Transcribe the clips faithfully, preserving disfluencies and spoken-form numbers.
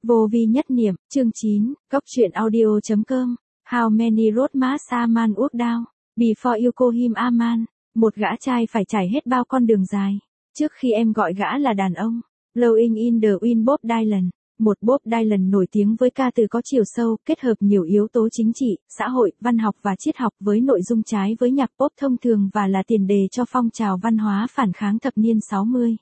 Vô vi nhất niệm, chương chín, Cốc truyện audio.com, How many roadmaps a man walk down, before you call him a man, một gã trai phải trải hết bao con đường dài, trước khi em gọi gã là đàn ông. Blowing in the Wind Bob Dylan, một Bob Dylan nổi tiếng với ca từ có chiều sâu, kết hợp nhiều yếu tố chính trị, xã hội, văn học và triết học với nội dung trái với nhạc pop thông thường và là tiền đề cho phong trào văn hóa phản kháng thập niên sáu mươi.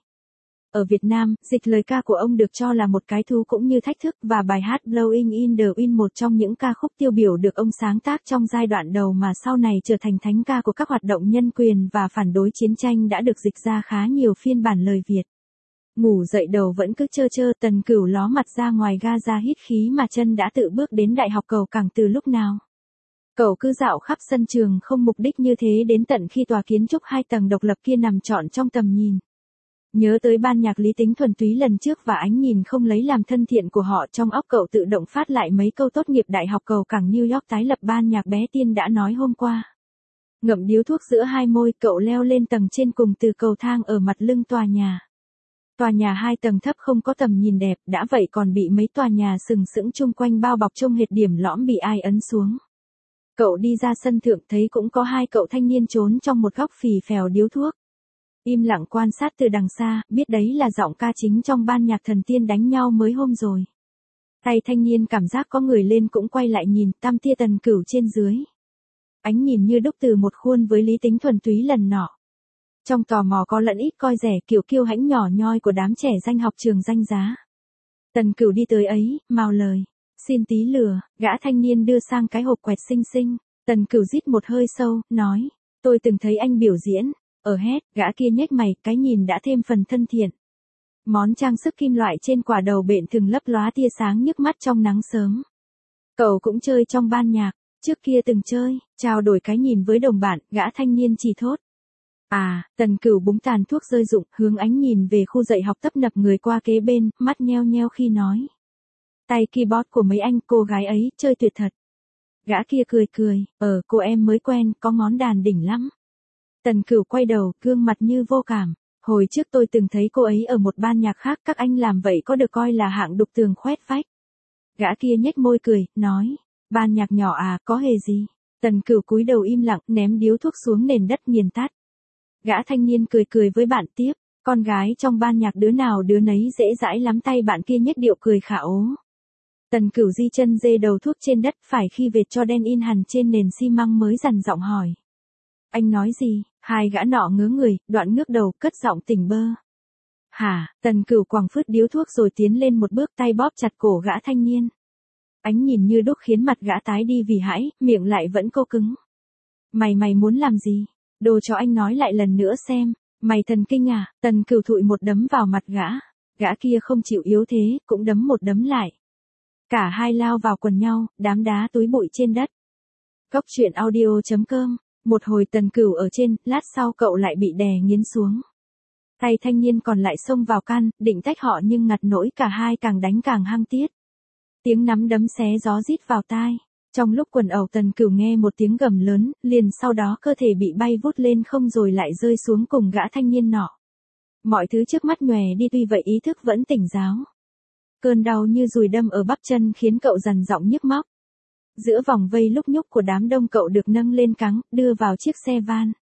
Ở Việt Nam, dịch lời ca của ông được cho là một cái thú cũng như thách thức và bài hát Blowing in the Wind một trong những ca khúc tiêu biểu được ông sáng tác trong giai đoạn đầu mà sau này trở thành thánh ca của các hoạt động nhân quyền và phản đối chiến tranh đã được dịch ra khá nhiều phiên bản lời Việt. Ngủ dậy đầu vẫn cứ chơ chơ, Tần Cửu ló mặt ra ngoài ga ra hít khí mà chân đã tự bước đến Đại học Cầu Cảng từ lúc nào. Cậu cứ dạo khắp sân trường không mục đích như thế đến tận khi tòa kiến trúc hai tầng độc lập kia nằm trọn trong tầm nhìn. Nhớ tới ban nhạc Lý Tính thuần túy lần trước và ánh nhìn không lấy làm thân thiện của họ, trong óc cậu tự động phát lại mấy câu tốt nghiệp Đại học Cầu Cảng New York tái lập ban nhạc bé Tiên đã nói hôm qua. Ngậm điếu thuốc giữa hai môi, cậu leo lên tầng trên cùng từ cầu thang ở mặt lưng tòa nhà. Tòa nhà hai tầng thấp không có tầm nhìn đẹp, đã vậy còn bị mấy tòa nhà sừng sững chung quanh bao bọc trông hệt điểm lõm bị ai ấn xuống. Cậu đi ra sân thượng thấy cũng có hai cậu thanh niên trốn trong một góc phì phèo điếu thuốc. Im lặng quan sát từ đằng xa, biết đấy là giọng ca chính trong ban nhạc Thần Tiên đánh nhau mới hôm rồi. Tay thanh niên cảm giác có người lên cũng quay lại nhìn, tăm tia Tần Cửu trên dưới. Ánh nhìn như đúc từ một khuôn với Lý Tính thuần túy lần nọ. Trong tò mò có lẫn ít coi rẻ kiểu kiêu hãnh nhỏ nhoi của đám trẻ danh học trường danh giá. Tần Cửu đi tới ấy, mào lời. Xin tí lừa, gã thanh niên đưa sang cái hộp quẹt xinh xinh. Tần Cửu rít một hơi sâu, nói. Tôi từng thấy anh biểu diễn. Ở hét, gã kia nhếch mày, cái nhìn đã thêm phần thân thiện. Món trang sức kim loại trên quả đầu bện thường lấp lóa tia sáng nhức mắt trong nắng sớm. Cậu cũng chơi trong ban nhạc, trước kia từng chơi, trao đổi cái nhìn với đồng bạn, gã thanh niên chỉ thốt. À, Tần Cửu búng tàn thuốc rơi rụng, hướng ánh nhìn về khu dạy học tấp nập người qua kế bên, mắt nheo nheo khi nói. Tay keyboard của mấy anh cô gái ấy, chơi tuyệt thật. Gã kia cười cười, ờ, cô em mới quen, có ngón đàn đỉnh lắm. Tần Cửu quay đầu, gương mặt như vô cảm. Hồi trước tôi từng thấy cô ấy ở một ban nhạc khác, các anh làm vậy có được coi là hạng đục tường khoét vách. Gã kia nhếch môi cười, nói, ban nhạc nhỏ à, có hề gì. Tần Cửu cúi đầu im lặng, ném điếu thuốc xuống nền đất nghiền tắt. Gã thanh niên cười cười với bạn tiếp, con gái trong ban nhạc đứa nào đứa nấy dễ dãi lắm, tay bạn kia nhếch điệu cười khả ố. Tần Cửu di chân dê đầu thuốc trên đất, phải khi vệt cho đen in hằn trên nền xi măng mới dằn giọng hỏi. Anh nói gì? Hai gã nọ ngớ người, đoạn ngước đầu, cất giọng tỉnh bơ. Hả? Tần Cửu quẳng phứt điếu thuốc rồi tiến lên một bước, tay bóp chặt cổ gã thanh niên. Ánh nhìn như đúc khiến mặt gã tái đi vì hãi, miệng lại vẫn cô cứng. Mày mày muốn làm gì? Đồ cho anh nói lại lần nữa xem. Mày thần kinh à? Tần Cửu thụi một đấm vào mặt gã. Gã kia không chịu yếu thế, cũng đấm một đấm lại. Cả hai lao vào quần nhau, đám đá túi bụi trên đất. Cốc truyện audio.com. Một hồi Tần Cửu ở trên, lát sau cậu lại bị đè nghiến xuống. Tay thanh niên còn lại xông vào can, định tách họ nhưng ngặt nỗi cả hai càng đánh càng hăng tiết. Tiếng nắm đấm xé gió rít vào tai. Trong lúc quần ẩu Tần Cửu nghe một tiếng gầm lớn, liền sau đó cơ thể bị bay vút lên không rồi lại rơi xuống cùng gã thanh niên nọ. Mọi thứ trước mắt nhòe đi, tuy vậy ý thức vẫn tỉnh giáo. Cơn đau như dùi đâm ở bắp chân khiến cậu dằn giọng nhức móc. Giữa vòng vây lúc nhúc của đám đông cậu được nâng lên cáng, đưa vào chiếc xe van.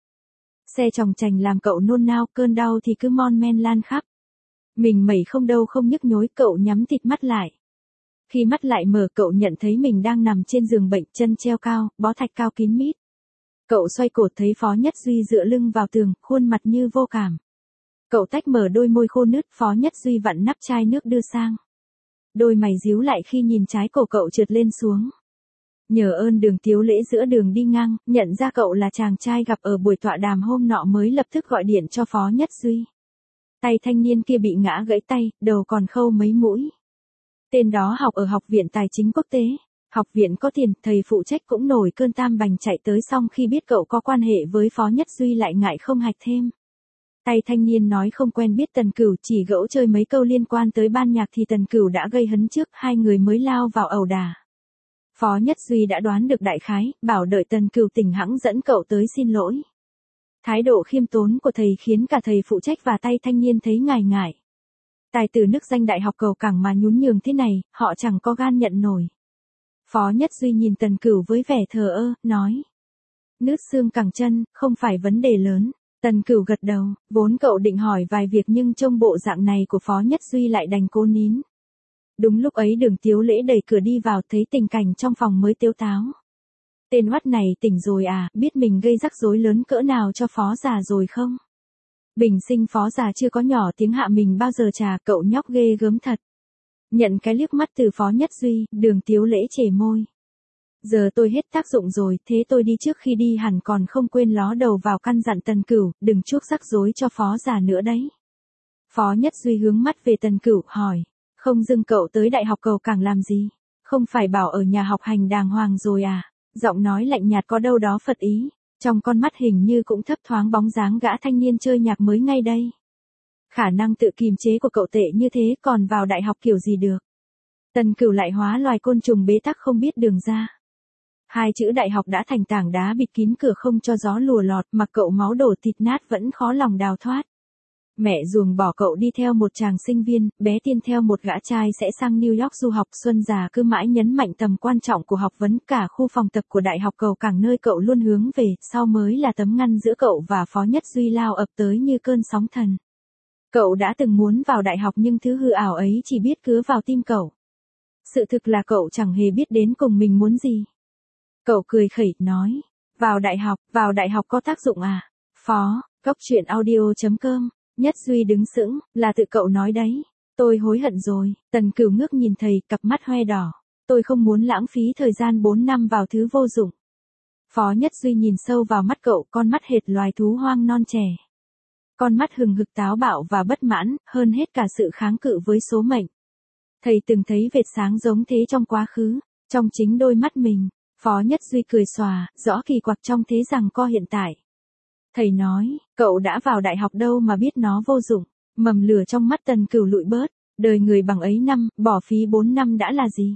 Xe chòng chành làm cậu nôn nao, cơn đau thì cứ mon men lan khắp. Mình mẩy không đâu không nhức nhối, cậu nhắm tịt mắt lại. Khi mắt lại mở cậu nhận thấy mình đang nằm trên giường bệnh, chân treo cao, bó thạch cao kín mít. Cậu xoay cổ thấy Phó Nhất Duy dựa lưng vào tường, khuôn mặt như vô cảm. Cậu tách mở đôi môi khô nứt, Phó Nhất Duy vặn nắp chai nước đưa sang. Đôi mày díu lại khi nhìn trái cổ cậu trượt lên xuống. Nhờ ơn Đường Tiếu Lễ giữa đường đi ngang, nhận ra cậu là chàng trai gặp ở buổi tọa đàm hôm nọ mới lập tức gọi điện cho Phó Nhất Duy. Tay thanh niên kia bị ngã gãy tay, đầu còn khâu mấy mũi. Tên đó học ở Học viện Tài chính Quốc tế. Học viện có tiền, thầy phụ trách cũng nổi cơn tam bành chạy tới, xong khi biết cậu có quan hệ với Phó Nhất Duy lại ngại không hạch thêm. Tay thanh niên nói không quen biết Tần Cửu, chỉ gẫu chơi mấy câu liên quan tới ban nhạc thì Tần Cửu đã gây hấn trước, hai người mới lao vào ẩu đả. Phó Nhất Duy đã đoán được đại khái, bảo đợi Tần Cửu tỉnh hẵng dẫn cậu tới xin lỗi. Thái độ khiêm tốn của thầy khiến cả thầy phụ trách và tay thanh niên thấy ngại ngại. Tài tử nức danh đại học cầu cảng mà nhún nhường thế này, họ chẳng có gan nhận nổi. Phó Nhất Duy nhìn Tần Cửu với vẻ thờ ơ, nói. Nứt xương cẳng chân, không phải vấn đề lớn. Tần Cửu gật đầu, vốn cậu định hỏi vài việc nhưng trông bộ dạng này của Phó Nhất Duy lại đành cố nín. Đúng lúc ấy Đường Tiếu Lễ đẩy cửa đi vào thấy tình cảnh trong phòng mới tiếu táo. Tên oắt này tỉnh rồi à, biết mình gây rắc rối lớn cỡ nào cho Phó già rồi không? Bình sinh Phó già chưa có nhỏ tiếng hạ mình bao giờ trà, cậu nhóc ghê gớm thật. Nhận cái liếc mắt từ Phó Nhất Duy, Đường Tiếu Lễ chề môi. Giờ tôi hết tác dụng rồi, thế tôi đi trước khi đi hẳn còn không quên ló đầu vào căn dặn Tần Cửu, đừng chuốc rắc rối cho Phó già nữa đấy. Phó Nhất Duy hướng mắt về Tần Cửu, hỏi, không dưng cậu tới đại học cầu cảng làm gì? Không phải bảo ở nhà học hành đàng hoàng rồi à? Giọng nói lạnh nhạt có đâu đó phật ý, trong con mắt hình như cũng thấp thoáng bóng dáng gã thanh niên chơi nhạc mới ngay đây. Khả năng tự kiềm chế của cậu tệ như thế còn vào đại học kiểu gì được. Tần Cửu lại hóa loài côn trùng bế tắc không biết đường ra. Hai chữ đại học đã thành tảng đá bịt kín cửa không cho gió lùa lọt, mặc cậu máu đổ thịt nát vẫn khó lòng đào thoát. Mẹ ruồng bỏ cậu đi theo một chàng sinh viên, bé Tiên theo một gã trai sẽ sang New York du học. Xuân già cứ mãi nhấn mạnh tầm quan trọng của học vấn, cả khu phòng tập của đại học cầu cảng nơi cậu luôn hướng về, sau mới là tấm ngăn giữa cậu và Phó Nhất Duy lao ập tới như cơn sóng thần. Cậu đã từng muốn vào đại học nhưng thứ hư ảo ấy chỉ biết cứa vào tim cậu. Sự thực là cậu chẳng hề biết đến cùng mình muốn gì. Cậu cười khẩy, nói, vào đại học, vào đại học có tác dụng à? Phó, góc truyện audio chấm com. Nhất Duy đứng sững, là tự cậu nói đấy. Tôi hối hận rồi. Tần Cửu ngước nhìn thầy, cặp mắt hoe đỏ. Tôi không muốn lãng phí thời gian bốn năm vào thứ vô dụng. Phó Nhất Duy nhìn sâu vào mắt cậu, con mắt hệt loài thú hoang non trẻ. Con mắt hừng hực táo bạo và bất mãn, hơn hết cả sự kháng cự với số mệnh. Thầy từng thấy vệt sáng giống thế trong quá khứ, trong chính đôi mắt mình. Phó Nhất Duy cười xòa, rõ kỳ quặc trong thế rằng co hiện tại. Thầy nói, cậu đã vào đại học đâu mà biết nó vô dụng. Mầm lửa trong mắt Tần Cửu lụi bớt, đời người bằng ấy năm, bỏ phí bốn năm đã là gì?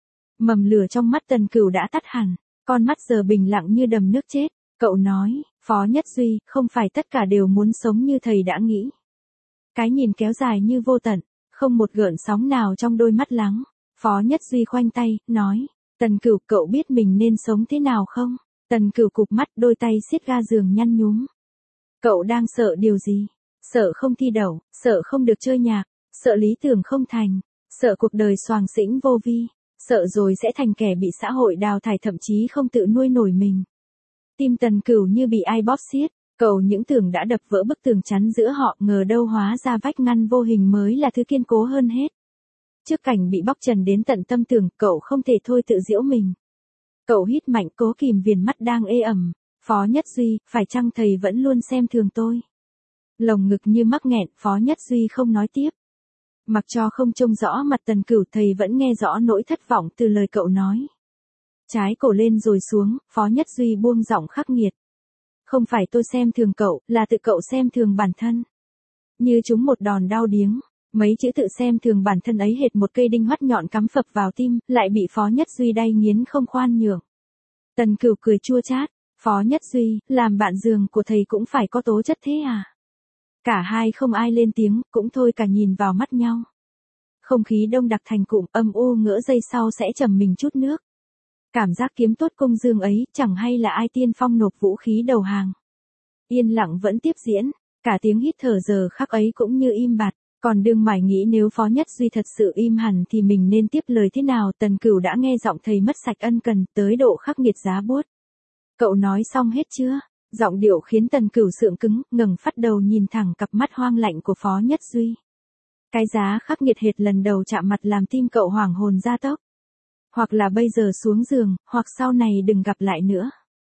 Mầm lửa trong mắt Tần Cửu đã tắt hẳn, con mắt giờ bình lặng như đầm nước chết. Cậu nói, Phó Nhất Duy, không phải tất cả đều muốn sống như thầy đã nghĩ. Cái nhìn kéo dài như vô tận, không một gợn sóng nào trong đôi mắt lắng. Phó Nhất Duy khoanh tay, nói, Tần Cửu, cậu biết mình nên sống thế nào không? Tần Cửu cụp mắt, đôi tay siết ga giường nhăn nhúm. Cậu đang sợ điều gì? Sợ không thi đậu, sợ không được chơi nhạc, sợ lý tưởng không thành, sợ cuộc đời xoàng xĩnh vô vi, sợ rồi sẽ thành kẻ bị xã hội đào thải thậm chí không tự nuôi nổi mình. Tim Tần Cửu như bị ai bóp xiết, cậu những tưởng đã đập vỡ bức tường chắn giữa họ, ngờ đâu hóa ra vách ngăn vô hình mới là thứ kiên cố hơn hết. Trước cảnh bị bóc trần đến tận tâm tường, cậu không thể thôi tự giễu mình. Cậu hít mạnh cố kìm viền mắt đang ê ẩm. Phó Nhất Duy, phải chăng thầy vẫn luôn xem thường tôi? Lồng ngực như mắc nghẹn, Phó Nhất Duy không nói tiếp. Mặc cho không trông rõ mặt Tần Cửu, thầy vẫn nghe rõ nỗi thất vọng từ lời cậu nói. Trái cổ lên rồi xuống, Phó Nhất Duy buông giọng khắc nghiệt. Không phải tôi xem thường cậu, là tự cậu xem thường bản thân. Như trúng một đòn đau điếng. Mấy chữ tự xem thường bản thân ấy hệt một cây đinh hoắt nhọn cắm phập vào tim, lại bị Phó Nhất Duy đay nghiến không khoan nhượng. Tần Cửu cười chua chát, Phó Nhất Duy, làm bạn giường của thầy cũng phải có tố chất thế à? Cả hai không ai lên tiếng, cũng thôi cả nhìn vào mắt nhau. Không khí đông đặc thành cụm, âm u ngỡ giây sau sẽ trầm mình chút nước. Cảm giác kiếm tốt công dương ấy, chẳng hay là ai tiên phong nộp vũ khí đầu hàng. Yên lặng vẫn tiếp diễn, cả tiếng hít thở giờ khắc ấy cũng như im bặt. Còn đương mải nghĩ nếu Phó Nhất Duy thật sự im hẳn thì mình nên tiếp lời thế nào. Tần Cửu đã nghe giọng thầy mất sạch ân cần, tới độ khắc nghiệt giá buốt. Cậu nói xong hết chưa? Giọng điệu khiến Tần Cửu sượng cứng, ngẩng phát đầu nhìn thẳng cặp mắt hoang lạnh của Phó Nhất Duy. Cái giá khắc nghiệt hệt lần đầu chạm mặt làm tim cậu hoảng hồn ra tốc. Hoặc là bây giờ xuống giường, hoặc sau này đừng gặp lại nữa.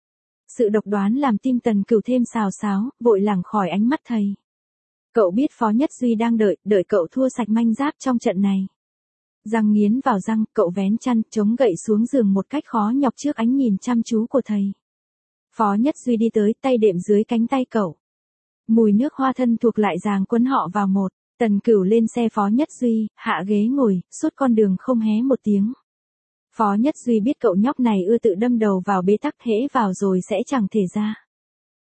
Sự độc đoán làm tim Tần Cửu thêm xào xáo, vội lảng khỏi ánh mắt thầy. Cậu biết Phó Nhất Duy đang đợi, đợi cậu thua sạch manh giáp trong trận này. Răng nghiến vào răng, cậu vén chăn, chống gậy xuống giường một cách khó nhọc trước ánh nhìn chăm chú của thầy. Phó Nhất Duy đi tới, tay đệm dưới cánh tay cậu. Mùi nước hoa thân thuộc lại ràng quấn họ vào một. Tần Cửu lên xe Phó Nhất Duy, hạ ghế ngồi, suốt con đường không hé một tiếng. Phó Nhất Duy biết cậu nhóc này ưa tự đâm đầu vào bế tắc, hễ vào rồi sẽ chẳng thể ra.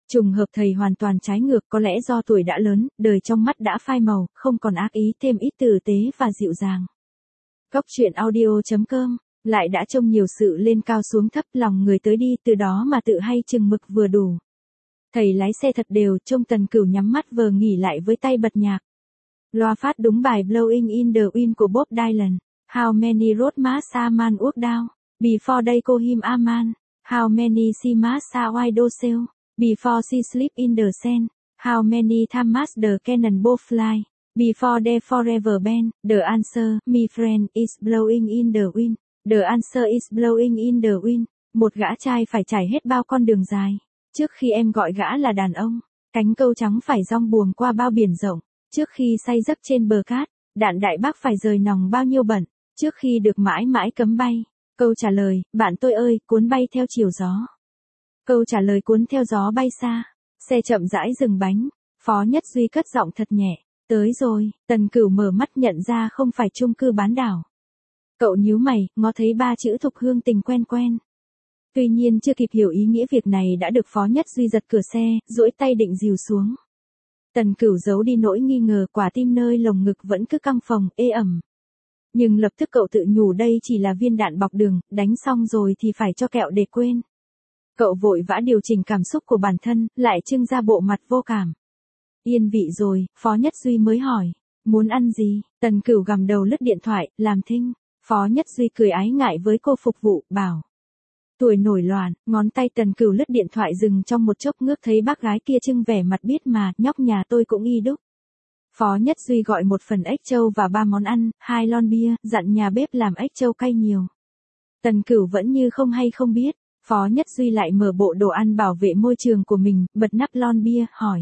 Trùng hợp thầy hoàn toàn trái ngược, có lẽ do tuổi đã lớn, đời trong mắt đã phai màu, không còn ác ý, thêm ít tử tế và dịu dàng. Góc truyện audio chấm com lại đã trông nhiều sự lên cao xuống thấp, lòng người tới đi, từ đó mà tự hay chừng mực vừa đủ. Thầy lái xe thật đều, trông Tần Cửu nhắm mắt vờ nghỉ lại với tay bật nhạc. Loa phát đúng bài Blowing in the Wind của Bob Dylan. How many road must a man walk down before they call him a man? How many sea must a widow sail before she sleep in the sand? How many times must the cannonball fly before they forever bend? The answer, my friend, is blowing in the wind. The answer is blowing in the wind. Một gã trai phải trải hết bao con đường dài trước khi em gọi gã là đàn ông. Cánh câu trắng phải dong buồm qua bao biển rộng trước khi say giấc trên bờ cát. Đạn đại bác phải rời nòng bao nhiêu bận trước khi được mãi mãi cấm bay. Câu trả lời, bạn tôi ơi, cuốn bay theo chiều gió. Câu trả lời, cuốn theo gió bay xa. Xe chậm rãi dừng bánh. Phó Nhất Duy cất giọng thật nhẹ. Tới rồi. Tần Cửu mở mắt nhận ra không phải chung cư bán đảo. Cậu nhíu mày, ngó thấy ba chữ Thục Hương Tình quen quen. Tuy nhiên chưa kịp hiểu ý nghĩa việc này đã được Phó Nhất Duy giật cửa xe, duỗi tay định dìu xuống. Tần Cửu giấu đi nỗi nghi ngờ, quả tim nơi lồng ngực vẫn cứ căng phồng, ê ẩm. Nhưng lập tức cậu tự nhủ đây chỉ là viên đạn bọc đường, đánh xong rồi thì phải cho kẹo để quên. Cậu vội vã điều chỉnh cảm xúc của bản thân, lại trưng ra bộ mặt vô cảm. Yên vị rồi, Phó Nhất Duy mới hỏi, muốn ăn gì? Tần Cửu gằm đầu lướt điện thoại, làm thinh. Phó Nhất Duy cười ái ngại với cô phục vụ, bảo. Tuổi nổi loạn, ngón tay Tần Cửu lướt điện thoại dừng trong một chốc, ngước thấy bác gái kia trưng vẻ mặt biết mà, nhóc nhà tôi cũng y đúc. Phó Nhất Duy gọi một phần ếch trâu và ba món ăn, hai lon bia, dặn nhà bếp làm ếch trâu cay nhiều. Tần Cửu vẫn như không hay không biết. Phó Nhất Duy lại mở bộ đồ ăn bảo vệ môi trường của mình, bật nắp lon bia, hỏi.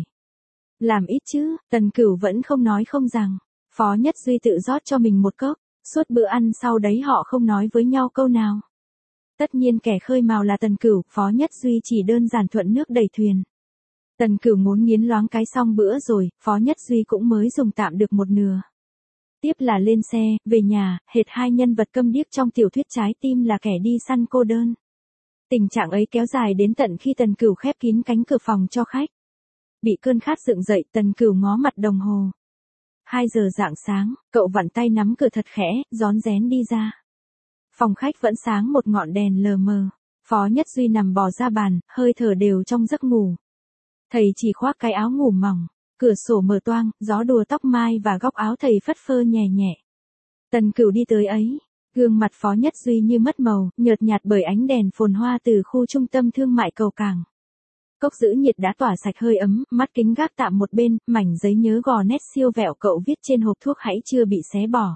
Làm ít chứ? Tần Cửu vẫn không nói không rằng. Phó Nhất Duy tự rót cho mình một cốc. Suốt bữa ăn sau đấy họ không nói với nhau câu nào. Tất nhiên kẻ khơi mào là Tần Cửu, Phó Nhất Duy chỉ đơn giản thuận nước đẩy thuyền. Tần Cửu muốn nghiến loáng cái xong bữa rồi, Phó Nhất Duy cũng mới dùng tạm được một nửa. Tiếp là lên xe, về nhà, hệt hai nhân vật câm điếc trong tiểu thuyết Trái tim là kẻ đi săn cô đơn. Tình trạng ấy kéo dài đến tận khi Tần Cửu khép kín cánh cửa phòng cho khách. Bị cơn khát dựng dậy, Tần Cửu ngó mặt đồng hồ. Hai giờ rạng sáng, cậu vặn tay nắm cửa thật khẽ, rón rén đi ra. Phòng khách vẫn sáng một ngọn đèn lờ mờ. Phó Nhất Duy nằm bò ra bàn, hơi thở đều trong giấc ngủ. Thầy chỉ khoác cái áo ngủ mỏng, cửa sổ mở toang, gió đùa tóc mai và góc áo thầy phất phơ nhẹ nhẹ. Tần Cửu đi tới ấy, gương mặt Phó Nhất Duy như mất màu, nhợt nhạt bởi ánh đèn phồn hoa từ khu trung tâm thương mại cầu Cảng. Cốc giữ nhiệt đã tỏa sạch hơi ấm, mắt kính gác tạm một bên, mảnh giấy nhớ gò nét siêu vẹo cậu viết trên hộp thuốc hãy chưa bị xé bỏ.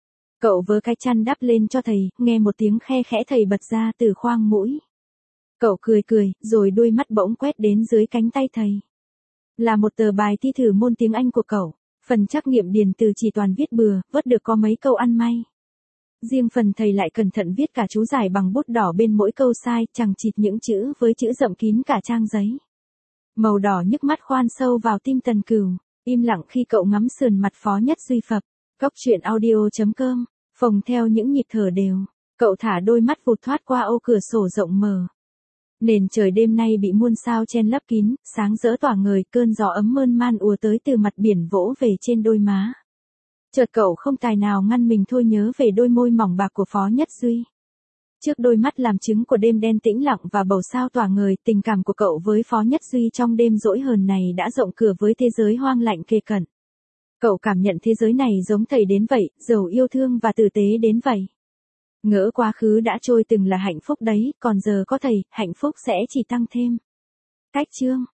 Cậu vớ cái chăn đắp lên cho thầy, nghe một tiếng khe khẽ thầy bật ra từ khoang mũi. Cậu cười cười, rồi đôi mắt bỗng quét đến dưới cánh tay thầy. Là một tờ bài thi thử môn tiếng Anh của cậu, phần trắc nghiệm điền từ chỉ toàn viết bừa, vớt được có mấy câu ăn may. Riêng phần thầy lại cẩn thận viết cả chú giải bằng bút đỏ bên mỗi câu sai, chằng chịt những chữ với chữ rậm kín cả trang giấy. Màu đỏ nhức mắt khoan sâu vào tim Tần Cửu, im lặng khi cậu ngắm sườn mặt Phó Nhất Duy phập. Góc truyện audio chấm com, phồng theo những nhịp thở đều, cậu thả đôi mắt vụt thoát qua ô cửa sổ rộng mở. Nền trời đêm nay bị muôn sao chen lấp kín, sáng rỡ tỏa ngời, cơn gió ấm mơn man ùa tới từ mặt biển vỗ về trên đôi má. Chợt cậu không tài nào ngăn mình thôi nhớ về đôi môi mỏng bạc của Phó Nhất Duy. Trước đôi mắt làm chứng của đêm đen tĩnh lặng và bầu sao tỏa ngời, tình cảm của cậu với Phó Nhất Duy trong đêm dỗi hờn này đã rộng cửa với thế giới hoang lạnh kề cận. Cậu cảm nhận thế giới này giống thầy đến vậy, giàu yêu thương và tử tế đến vậy. Ngỡ quá khứ đã trôi từng là hạnh phúc đấy, còn giờ có thầy, hạnh phúc sẽ chỉ tăng thêm. Cách chương